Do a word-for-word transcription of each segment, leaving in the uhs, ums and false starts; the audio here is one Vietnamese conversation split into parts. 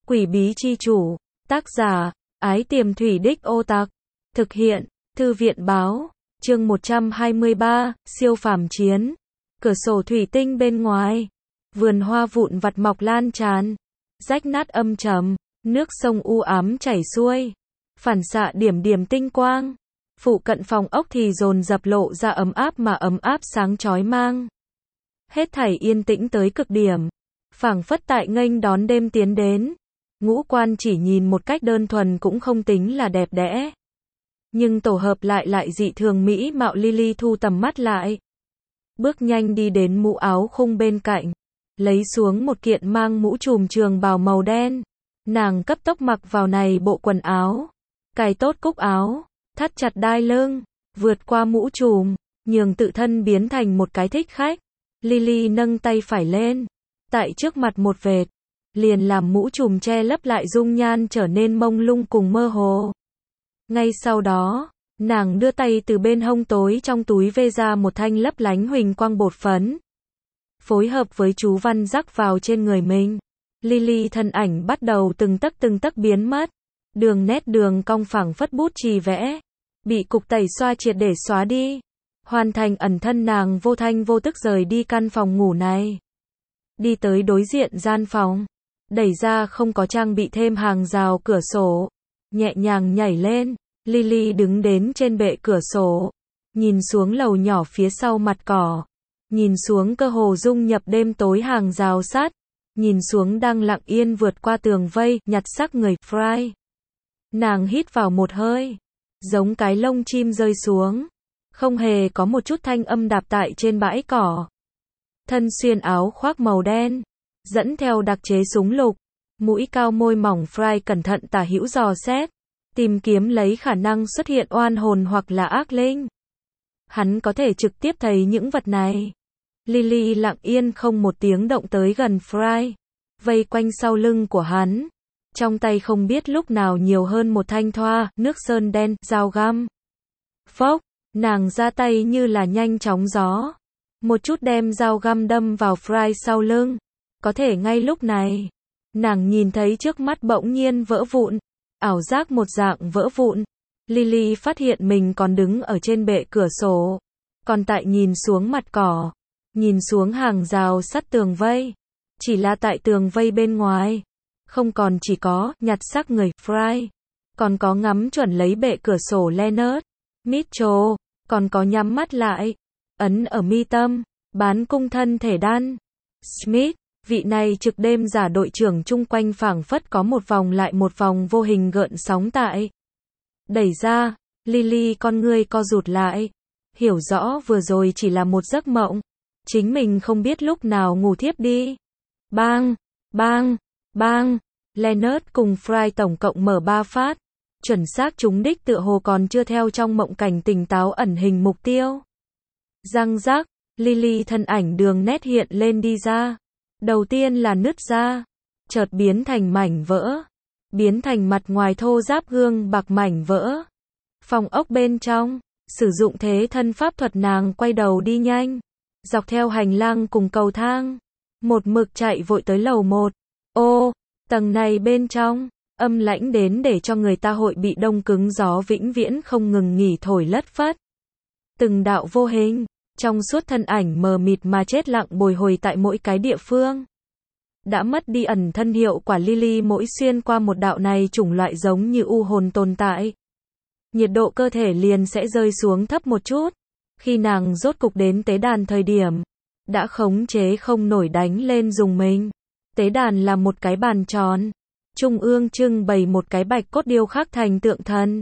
Quỷ bí chi chủ, tác giả, Ái Tiềm Thủy Đích Ô Tặc, thực hiện, Thư viện báo, chương một trăm hai mươi ba, siêu phàm chiến, cửa sổ thủy tinh bên ngoài, vườn hoa vụn vặt mọc lan tràn, rách nát âm trầm, nước sông u ám chảy xuôi, phản xạ điểm điểm tinh quang, phụ cận phòng ốc thì dồn dập lộ ra ấm áp mà ấm áp sáng chói mang. Hết thảy yên tĩnh tới cực điểm, phảng phất tại nghênh đón đêm tiến đến. Ngũ quan chỉ nhìn một cách đơn thuần cũng không tính là đẹp đẽ, nhưng tổ hợp lại lại dị thường mỹ mạo. Lily thu tầm mắt lại, bước nhanh đi đến mũ áo khung bên cạnh, lấy xuống một kiện mang mũ trùm trường bào màu đen. Nàng cấp tốc mặc vào này bộ quần áo, cài tốt cúc áo, thắt chặt đai lưng, vượt qua mũ trùm, nhường tự thân biến thành một cái thích khách. Lily nâng tay phải lên, tại trước mặt một vệt, liền làm mũ trùm che lấp lại dung nhan trở nên mông lung cùng mơ hồ. Ngay sau đó, nàng đưa tay từ bên hông tối trong túi vê ra một thanh lấp lánh huỳnh quang bột phấn, phối hợp với chú văn rắc vào trên người mình. Lily thân ảnh bắt đầu từng tấc từng tấc biến mất, đường nét đường cong phẳng phất bút chì vẽ, bị cục tẩy xoa triệt để xóa đi, hoàn thành ẩn thân. Nàng vô thanh vô tức rời đi căn phòng ngủ này, đi tới đối diện gian phòng, đẩy ra không có trang bị thêm hàng rào cửa sổ, nhẹ nhàng nhảy lên. Lily đứng đến trên bệ cửa sổ, nhìn xuống lầu nhỏ phía sau mặt cỏ, nhìn xuống cơ hồ dung nhập đêm tối hàng rào sắt, nhìn xuống đang lặng yên vượt qua tường vây, nhặt xác người Fry. Nàng hít vào một hơi, giống cái lông chim rơi xuống, không hề có một chút thanh âm đạp tại trên bãi cỏ. Thân xuyên áo khoác màu đen, dẫn theo đặc chế súng lục, mũi cao môi mỏng. Fry cẩn thận tả hữu dò xét, tìm kiếm lấy khả năng xuất hiện oan hồn hoặc là ác linh. Hắn có thể trực tiếp thấy những vật này. Lily lặng yên không một tiếng động tới gần Fry, vây quanh sau lưng của hắn, trong tay không biết lúc nào nhiều hơn một thanh thoa, nước sơn đen, dao găm. Phốc, nàng ra tay như là nhanh chóng gió, một chút đem dao găm đâm vào Fry sau lưng. Có thể ngay lúc này, nàng nhìn thấy trước mắt bỗng nhiên vỡ vụn, ảo giác một dạng vỡ vụn. Lily phát hiện mình còn đứng ở trên bệ cửa sổ, còn tại nhìn xuống mặt cỏ, nhìn xuống hàng rào sắt tường vây. Chỉ là tại tường vây bên ngoài, không còn chỉ có nhặt xác người Fry, còn có ngắm chuẩn lấy bệ cửa sổ Leonard Mitchell, còn có nhắm mắt lại, ấn ở mi tâm, bán cung thân thể Dan Smith. Vị này trực đêm giả đội trưởng chung quanh phảng phất có một vòng lại một vòng vô hình gợn sóng tại. Đẩy ra, Lily con ngươi co rụt lại, hiểu rõ vừa rồi chỉ là một giấc mộng, chính mình không biết lúc nào ngủ thiếp đi. Bang, bang, bang, Leonard cùng Fry tổng cộng mở ba phát, chuẩn xác trúng đích, tựa hồ còn chưa theo trong mộng cảnh tỉnh táo ẩn hình mục tiêu. Răng rắc, Lily thân ảnh đường nét hiện lên đi ra. Đầu tiên là nứt ra, chợt biến thành mảnh vỡ, biến thành mặt ngoài thô ráp gương bạc mảnh vỡ. Phòng ốc bên trong, sử dụng thế thân pháp thuật, nàng quay đầu đi nhanh, dọc theo hành lang cùng cầu thang, một mực chạy vội tới lầu một. Ô, tầng này bên trong, âm lãnh đến để cho người ta hội bị đông cứng, gió vĩnh viễn không ngừng nghỉ thổi lất phất. Từng đạo vô hình, trong suốt thân ảnh mờ mịt mà chết lặng bồi hồi tại mỗi cái địa phương. Đã mất đi ẩn thân hiệu quả, Lily mỗi xuyên qua một đạo này chủng loại giống như u hồn tồn tại, nhiệt độ cơ thể liền sẽ rơi xuống thấp một chút. Khi nàng rốt cục đến tế đàn thời điểm, đã khống chế không nổi đánh lên dùng mình. Tế đàn là một cái bàn tròn, trung ương trưng bày một cái bạch cốt điêu khắc thành tượng thần.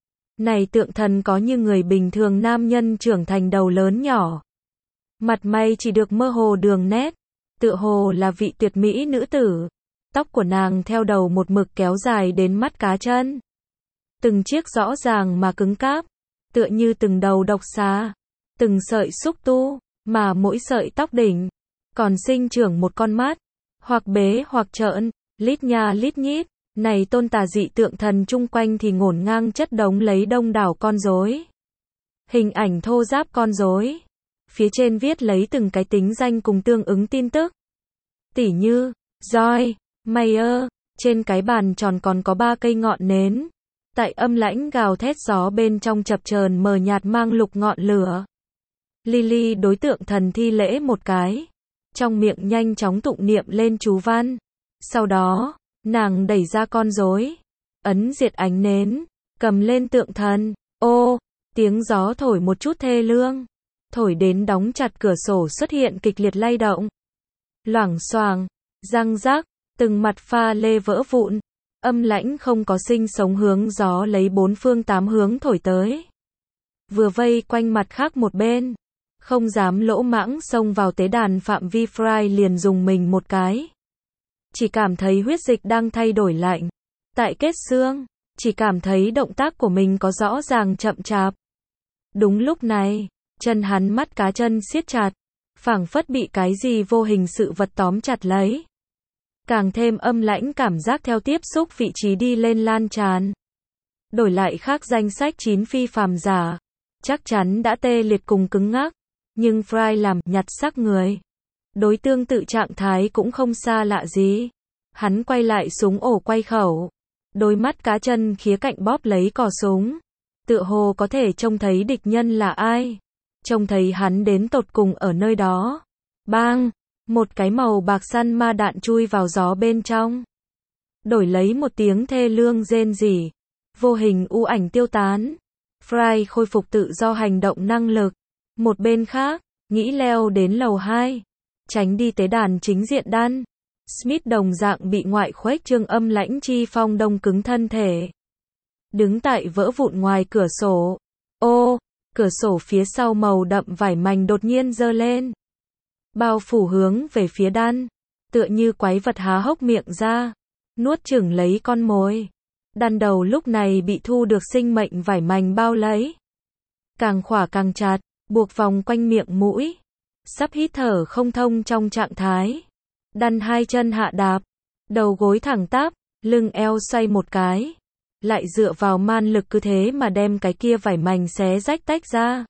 Này tượng thần có như người bình thường, nam nhân trưởng thành, đầu lớn nhỏ, mặt mày chỉ được mơ hồ đường nét, tựa hồ là vị tuyệt mỹ nữ tử. Tóc của nàng theo đầu một mực kéo dài đến mắt cá chân, từng chiếc rõ ràng mà cứng cáp, tựa như từng đầu độc xà, từng sợi xúc tu, mà mỗi sợi tóc đỉnh còn sinh trưởng một con mắt, hoặc bế hoặc trợn, lít nha lít nhít. Này tôn tà dị tượng thần chung quanh thì ngổn ngang chất đống lấy đông đảo con rối, hình ảnh thô ráp con rối, phía trên viết lấy từng cái tính danh cùng tương ứng tin tức. Tỉ như Joy, Mayer, Trên cái bàn tròn còn có ba cây ngọn nến. Tại âm lãnh gào thét gió bên trong chập chờn mờ nhạt mang lục ngọn lửa. Lily đối tượng thần thi lễ một cái. Trong miệng nhanh chóng tụng niệm lên chú văn. Sau đó, nàng đẩy ra con rối. Ấn diệt ánh nến. Cầm lên tượng thần. Ô, tiếng gió thổi một chút thê lương. Thổi đến đóng chặt cửa sổ xuất hiện kịch liệt lay động. Loảng xoảng, răng rác, từng mặt pha lê vỡ vụn. Âm lãnh không có sinh sống hướng gió lấy bốn phương tám hướng thổi tới. Vừa vây quanh mặt khác một bên. Không dám lỗ mãng xông vào tế đàn phạm vi Fry liền dùng mình một cái. Chỉ cảm thấy huyết dịch đang thay đổi lạnh. Tại kết xương, chỉ cảm thấy động tác của mình có rõ ràng chậm chạp. Đúng lúc này, chân hắn mắt cá chân siết chặt. Phảng phất bị cái gì vô hình sự vật tóm chặt lấy. Càng thêm âm lãnh cảm giác theo tiếp xúc vị trí đi lên lan tràn. Đổi lại khác danh sách chín phi phàm giả. Chắc chắn đã tê liệt cùng cứng ngắc. Nhưng Fry làm nhặt xác người. Đối tương tự trạng thái cũng không xa lạ gì. Hắn quay lại súng ổ quay khẩu. Đôi mắt cá chân khía cạnh bóp lấy cò súng. Tựa hồ có thể trông thấy địch nhân là ai. Trông thấy hắn đến tột cùng ở nơi đó. Bang! Một cái màu bạc săn ma đạn chui vào gió bên trong. Đổi lấy một tiếng thê lương rên rỉ. Vô hình u ảnh tiêu tán. Fry khôi phục tự do hành động năng lực. Một bên khác, nghĩ leo đến lầu hai. Tránh đi tế đàn chính diện đan. Smith đồng dạng bị ngoại khuếch trương âm lãnh chi phong đông cứng thân thể. Đứng tại vỡ vụn ngoài cửa sổ. Ô, cửa sổ phía sau màu đậm vải mảnh đột nhiên giơ lên. Bao phủ hướng về phía đan. Tựa như quái vật há hốc miệng ra. Nuốt chửng lấy con mồi. Đan đầu lúc này bị thu được sinh mệnh vải mảnh bao lấy. Càng khỏa càng chặt. Buộc vòng quanh miệng mũi. Sắp hít thở không thông trong trạng thái. Đan hai chân hạ đạp. Đầu gối thẳng tắp. Lưng eo xoay một cái. Lại dựa vào man lực cứ thế mà đem cái kia vải mảnh xé rách tách ra.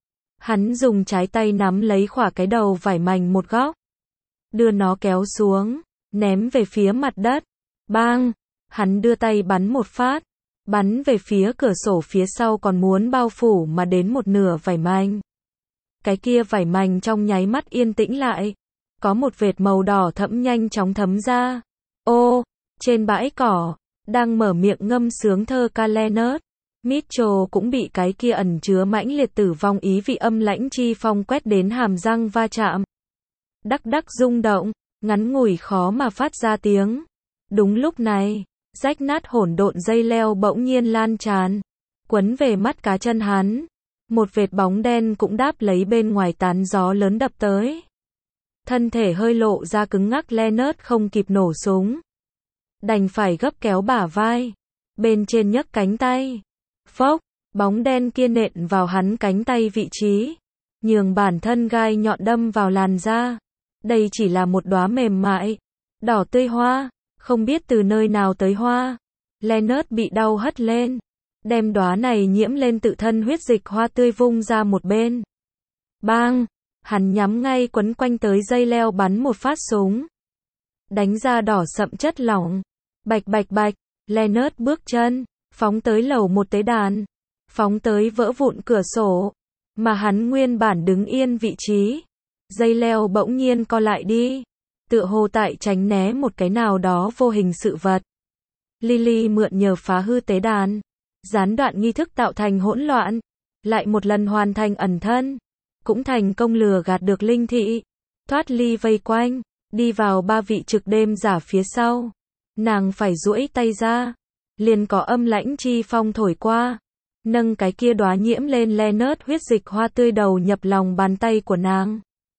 Hắn dùng trái tay nắm lấy khỏa cái đầu vải mảnh một góc. Đưa nó kéo xuống. Ném về phía mặt đất. Bang! Hắn đưa tay bắn một phát. Bắn về phía cửa sổ phía sau còn muốn bao phủ mà đến một nửa vải mảnh. Cái kia vải mảnh trong nháy mắt yên tĩnh lại. Có một vệt màu đỏ thẫm nhanh chóng thấm ra. Ô! Trên bãi cỏ. Đang mở miệng ngâm sướng thơ ca Leonard. Mitchell cũng bị cái kia ẩn chứa mãnh liệt tử vong ý vị âm lãnh chi phong quét đến hàm răng va chạm. Đắc đắc rung động, ngắn ngủi khó mà phát ra tiếng. Đúng lúc này, rách nát hỗn độn dây leo bỗng nhiên lan tràn, quấn về mắt cá chân hắn. Một vệt bóng đen cũng đáp lấy bên ngoài tán gió lớn đập tới. Thân thể hơi lộ ra cứng ngắc Leonard không kịp nổ súng. Đành phải gấp kéo bả vai. Bên trên nhấc cánh tay. Phốc, bóng đen kia nện vào hắn cánh tay vị trí. Nhường bản thân gai nhọn đâm vào làn da. Đây chỉ là một đóa mềm mại. Đỏ tươi hoa. Không biết từ nơi nào tới hoa. Leonard bị đau hất lên. Đem đóa này nhiễm lên tự thân huyết dịch hoa tươi vung ra một bên. Bang! Hắn nhắm ngay quấn quanh tới dây leo bắn một phát súng. Đánh ra đỏ sậm chất lỏng. Bạch bạch bạch. Leonard bước chân. Phóng tới lầu một tế đàn. Phóng tới vỡ vụn cửa sổ. Mà hắn nguyên bản đứng yên vị trí. Dây leo bỗng nhiên co lại đi. Tựa hồ tại tránh né một cái nào đó vô hình sự vật. Lily mượn nhờ phá hư tế đàn. Gián đoạn nghi thức tạo thành hỗn loạn. Lại một lần hoàn thành ẩn thân. Cũng thành công lừa gạt được linh thị. Thoát ly vây quanh. Đi vào ba vị trực đêm giả phía sau. Nàng phải duỗi tay ra. Liền có âm lãnh chi phong thổi qua. Nâng cái kia đóa nhiễm lên Leonard huyết dịch hoa tươi đầu nhập lòng bàn tay của nàng.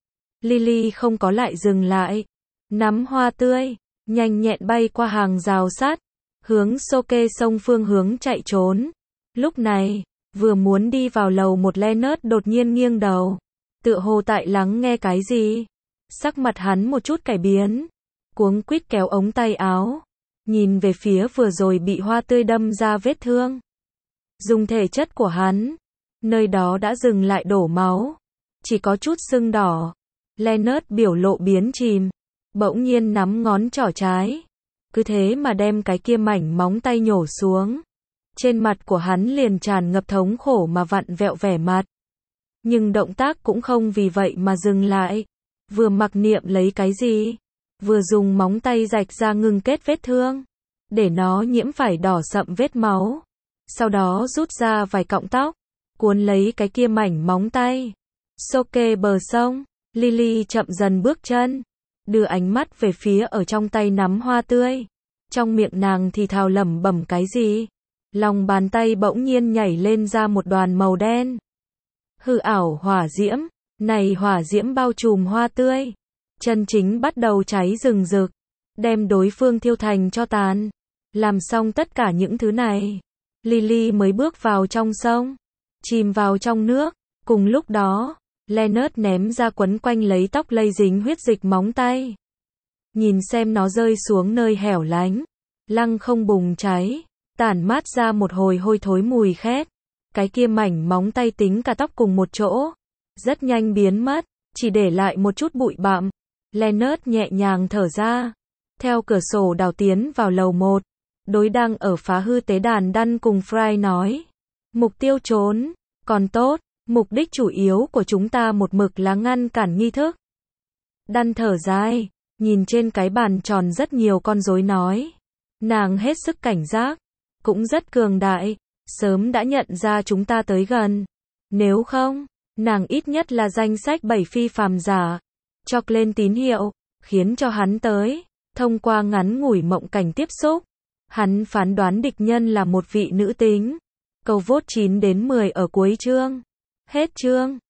Lily không có lại dừng lại. Nắm hoa tươi. Nhanh nhẹn bay qua hàng rào sắt. Hướng Soke sông phương hướng chạy trốn. Lúc này, vừa muốn đi vào lầu một Leonard đột nhiên nghiêng đầu. Tựa hồ tại lắng nghe cái gì. Sắc mặt hắn một chút cải biến. Cuống quýt kéo ống tay áo. Nhìn về phía vừa rồi bị hoa tươi đâm ra vết thương. Dùng thể chất của hắn. Nơi đó đã dừng lại đổ máu. Chỉ có chút sưng đỏ. Leonard biểu lộ biến chìm. Bỗng nhiên nắm ngón trỏ trái. cứ thế mà đem cái kia mảnh móng tay nhổ xuống. Trên mặt của hắn liền tràn ngập thống khổ mà vặn vẹo vẻ mặt. Nhưng động tác cũng không vì vậy mà dừng lại. Vừa mặc niệm lấy cái gì, vừa dùng móng tay rạch ra ngưng kết vết thương, để nó nhiễm phải đỏ sậm vết máu. Sau đó rút ra vài cọng tóc, cuốn lấy cái kia mảnh móng tay. Xô kê bờ sông, Lily chậm dần bước chân, đưa ánh mắt về phía ở trong tay nắm hoa tươi. Trong miệng nàng thì thào lẩm bẩm cái gì. Lòng bàn tay bỗng nhiên nhảy lên ra một đoàn màu đen. Hư ảo hỏa diễm, này hỏa diễm bao trùm hoa tươi, chân chính bắt đầu cháy rừng rực, đem đối phương thiêu thành tro tàn. Làm xong tất cả những thứ này, Lily mới bước vào trong sông, chìm vào trong nước. Cùng lúc đó, Leonard ném ra quấn quanh lấy tóc lây dính huyết dịch móng tay. Nhìn xem nó rơi xuống nơi hẻo lánh, lăng không bùng cháy, tản mát ra một hồi hôi thối mùi khét. Cái kia mảnh móng tay tính cả tóc cùng một chỗ, rất nhanh biến mất, chỉ để lại một chút bụi bặm. Leonard nhẹ nhàng thở ra, theo cửa sổ đào tiến vào lầu một, đối đang ở phá hư tế đàn Đan cùng Fry nói. Mục tiêu trốn, còn tốt, mục đích chủ yếu của chúng ta một mực là ngăn cản nghi thức. Đan thở dài, nhìn trên cái bàn tròn rất nhiều con rối nói. Nàng hết sức cảnh giác, cũng rất cường đại, sớm đã nhận ra chúng ta tới gần. Nếu không, nàng ít nhất là danh sách bảy phi phàm giả. Cho lên tín hiệu, khiến cho hắn tới. Thông qua ngắn ngủi mộng cảnh tiếp xúc, hắn phán đoán địch nhân là một vị nữ tính. Câu vote chín đến mười ở cuối chương. Hết chương.